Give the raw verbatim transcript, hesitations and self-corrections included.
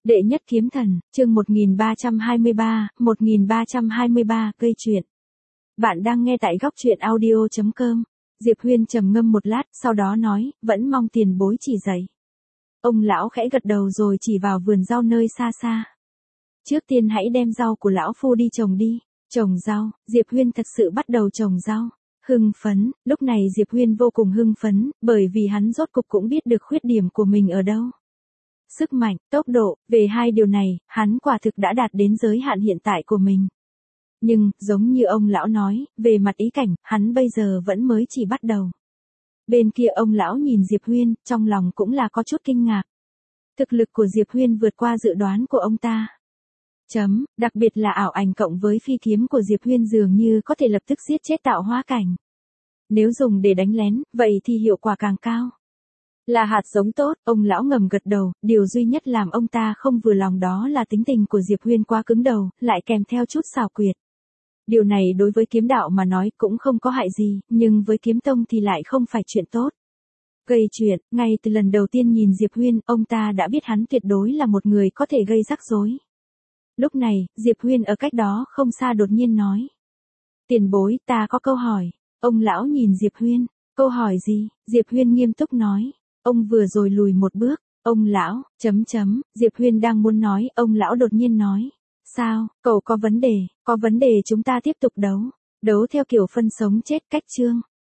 Đệ nhất kiếm thần, chương một nghìn ba trăm hai mươi ba, một nghìn ba trăm hai mươi ba, gây chuyện. Bạn đang nghe tại góc truyện audio chấm com. Diệp Huyên trầm ngâm một lát, sau đó nói, vẫn mong tiền bối chỉ dạy. Ông lão khẽ gật đầu rồi chỉ vào vườn rau nơi xa xa. Trước tiên hãy đem rau của lão phu đi trồng đi. Trồng rau, Diệp Huyên thật sự bắt đầu trồng rau. Hưng phấn, lúc này Diệp Huyên vô cùng hưng phấn, bởi vì hắn rốt cục cũng biết được khuyết điểm của mình ở đâu. Sức mạnh, tốc độ, về hai điều này, hắn quả thực đã đạt đến giới hạn hiện tại của mình. Nhưng, giống như ông lão nói, về mặt ý cảnh, hắn bây giờ vẫn mới chỉ bắt đầu. Bên kia ông lão nhìn Diệp Huyên, trong lòng cũng là có chút kinh ngạc. Thực lực của Diệp Huyên vượt qua dự đoán của ông ta. Chấm, đặc biệt là ảo ảnh cộng với phi kiếm của Diệp Huyên dường như có thể lập tức giết chết tạo hóa cảnh. Nếu dùng để đánh lén, vậy thì hiệu quả càng cao. Là hạt giống tốt, ông lão ngầm gật đầu, điều duy nhất làm ông ta không vừa lòng đó là tính tình của Diệp Huyên quá cứng đầu, lại kèm theo chút xảo quyệt. Điều này đối với kiếm đạo mà nói cũng không có hại gì, nhưng với kiếm tông thì lại không phải chuyện tốt. Gây chuyện, ngay từ lần đầu tiên nhìn Diệp Huyên, ông ta đã biết hắn tuyệt đối là một người có thể gây rắc rối. Lúc này, Diệp Huyên ở cách đó không xa đột nhiên nói. Tiền bối, ta có câu hỏi. Ông lão nhìn Diệp Huyên, câu hỏi gì? Diệp Huyên nghiêm túc nói. Ông vừa rồi lùi một bước, ông lão, chấm chấm, Diệp Huyên đang muốn nói, ông lão đột nhiên nói. Sao, cậu có vấn đề, có vấn đề chúng ta tiếp tục đấu. Đấu theo kiểu phân sống chết cách chương.